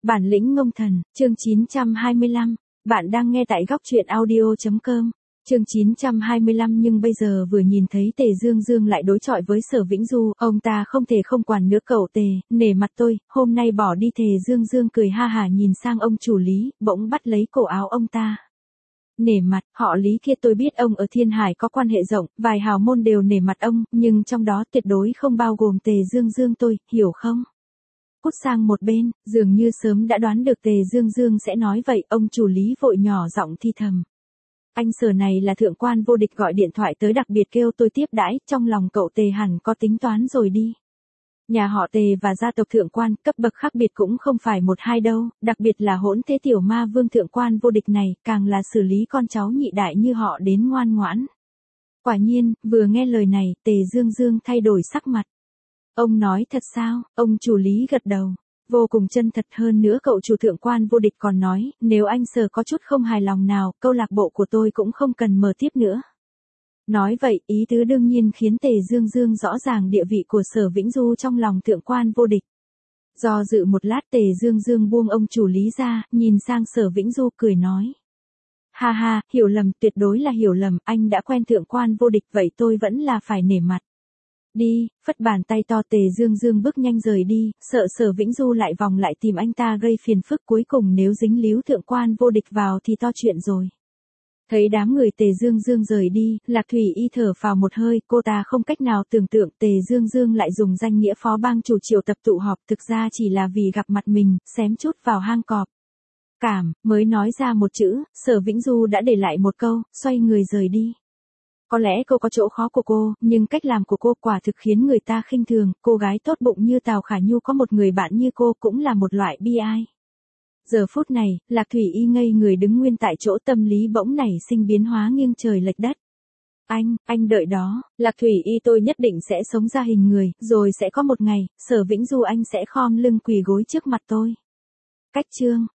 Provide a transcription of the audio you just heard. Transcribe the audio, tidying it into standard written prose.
Bản lĩnh ngông thần, chương 925. Bạn đang nghe tại góc truyện audio.com. Chương 925 nhưng bây giờ vừa nhìn thấy Tề Dương Dương lại đối chọi với Sở Vĩnh Du, ông ta không thể không quản nữa cậu Tề, nể mặt tôi, hôm nay bỏ đi. Tề Dương Dương cười ha hả nhìn sang ông chủ Lý, bỗng bắt lấy cổ áo ông ta. Nể mặt, họ Lý kia tôi biết ông ở Thiên Hải có quan hệ rộng, vài hào môn đều nể mặt ông, nhưng trong đó tuyệt đối không bao gồm Tề Dương Dương tôi, hiểu không? Cút sang một bên, dường như sớm đã đoán được Tề Dương Dương sẽ nói vậy, ông chủ Lý vội nhỏ giọng thi thầm. Anh Sở này là thượng quan vô địch gọi điện thoại tới đặc biệt kêu tôi tiếp đãi, trong lòng cậu Tề hẳn có tính toán rồi đi. Nhà họ Tề và gia tộc thượng quan cấp bậc khác biệt cũng không phải một hai đâu, đặc biệt là hỗn thế tiểu ma vương thượng quan vô địch này, càng là xử lý con cháu nhị đại như họ đến ngoan ngoãn. Quả nhiên, vừa nghe lời này, Tề Dương Dương thay đổi sắc mặt. Ông nói thật sao? Ông chủ Lý gật đầu. Vô cùng chân thật, hơn nữa cậu chủ thượng quan vô địch còn nói, nếu anh Sở có chút không hài lòng nào, câu lạc bộ của tôi cũng không cần mở tiếp nữa. Nói vậy, ý tứ đương nhiên khiến Tề Dương Dương rõ ràng địa vị của Sở Vĩnh Du trong lòng thượng quan vô địch. Do dự một lát, Tề Dương Dương buông ông chủ Lý ra, nhìn sang Sở Vĩnh Du cười nói. Ha ha, hiểu lầm, tuyệt đối là hiểu lầm, anh đã quen thượng quan vô địch vậy tôi vẫn là phải nể mặt. Đi, phất bàn tay to, Tề Dương Dương bước nhanh rời đi, sợ Sở Vĩnh Du lại vòng lại tìm anh ta gây phiền phức, cuối cùng nếu dính líu thượng quan vô địch vào thì to chuyện rồi. Thấy đám người Tề Dương Dương rời đi, Lạc Thủy Y thở phào một hơi, cô ta không cách nào tưởng tượng Tề Dương Dương lại dùng danh nghĩa phó bang chủ triệu tập tụ họp, thực ra chỉ là vì gặp mặt mình, xém chút vào hang cọp. Mới nói ra một chữ, Sở Vĩnh Du đã để lại một câu, xoay người rời đi. Có lẽ cô có chỗ khó của cô, nhưng cách làm của cô quả thực khiến người ta khinh thường, cô gái tốt bụng như Tào Khả Nhu có một người bạn như cô cũng là một loại bi ai. Giờ phút này, Lạc Thủy Y ngây người đứng nguyên tại chỗ, tâm lý bỗng nảy sinh biến hóa nghiêng trời lệch đất. Anh đợi đó, Lạc Thủy Y tôi nhất định sẽ sống ra hình người, rồi sẽ có một ngày, Sở Vĩnh Du anh sẽ khom lưng quỳ gối trước mặt tôi. Cách chương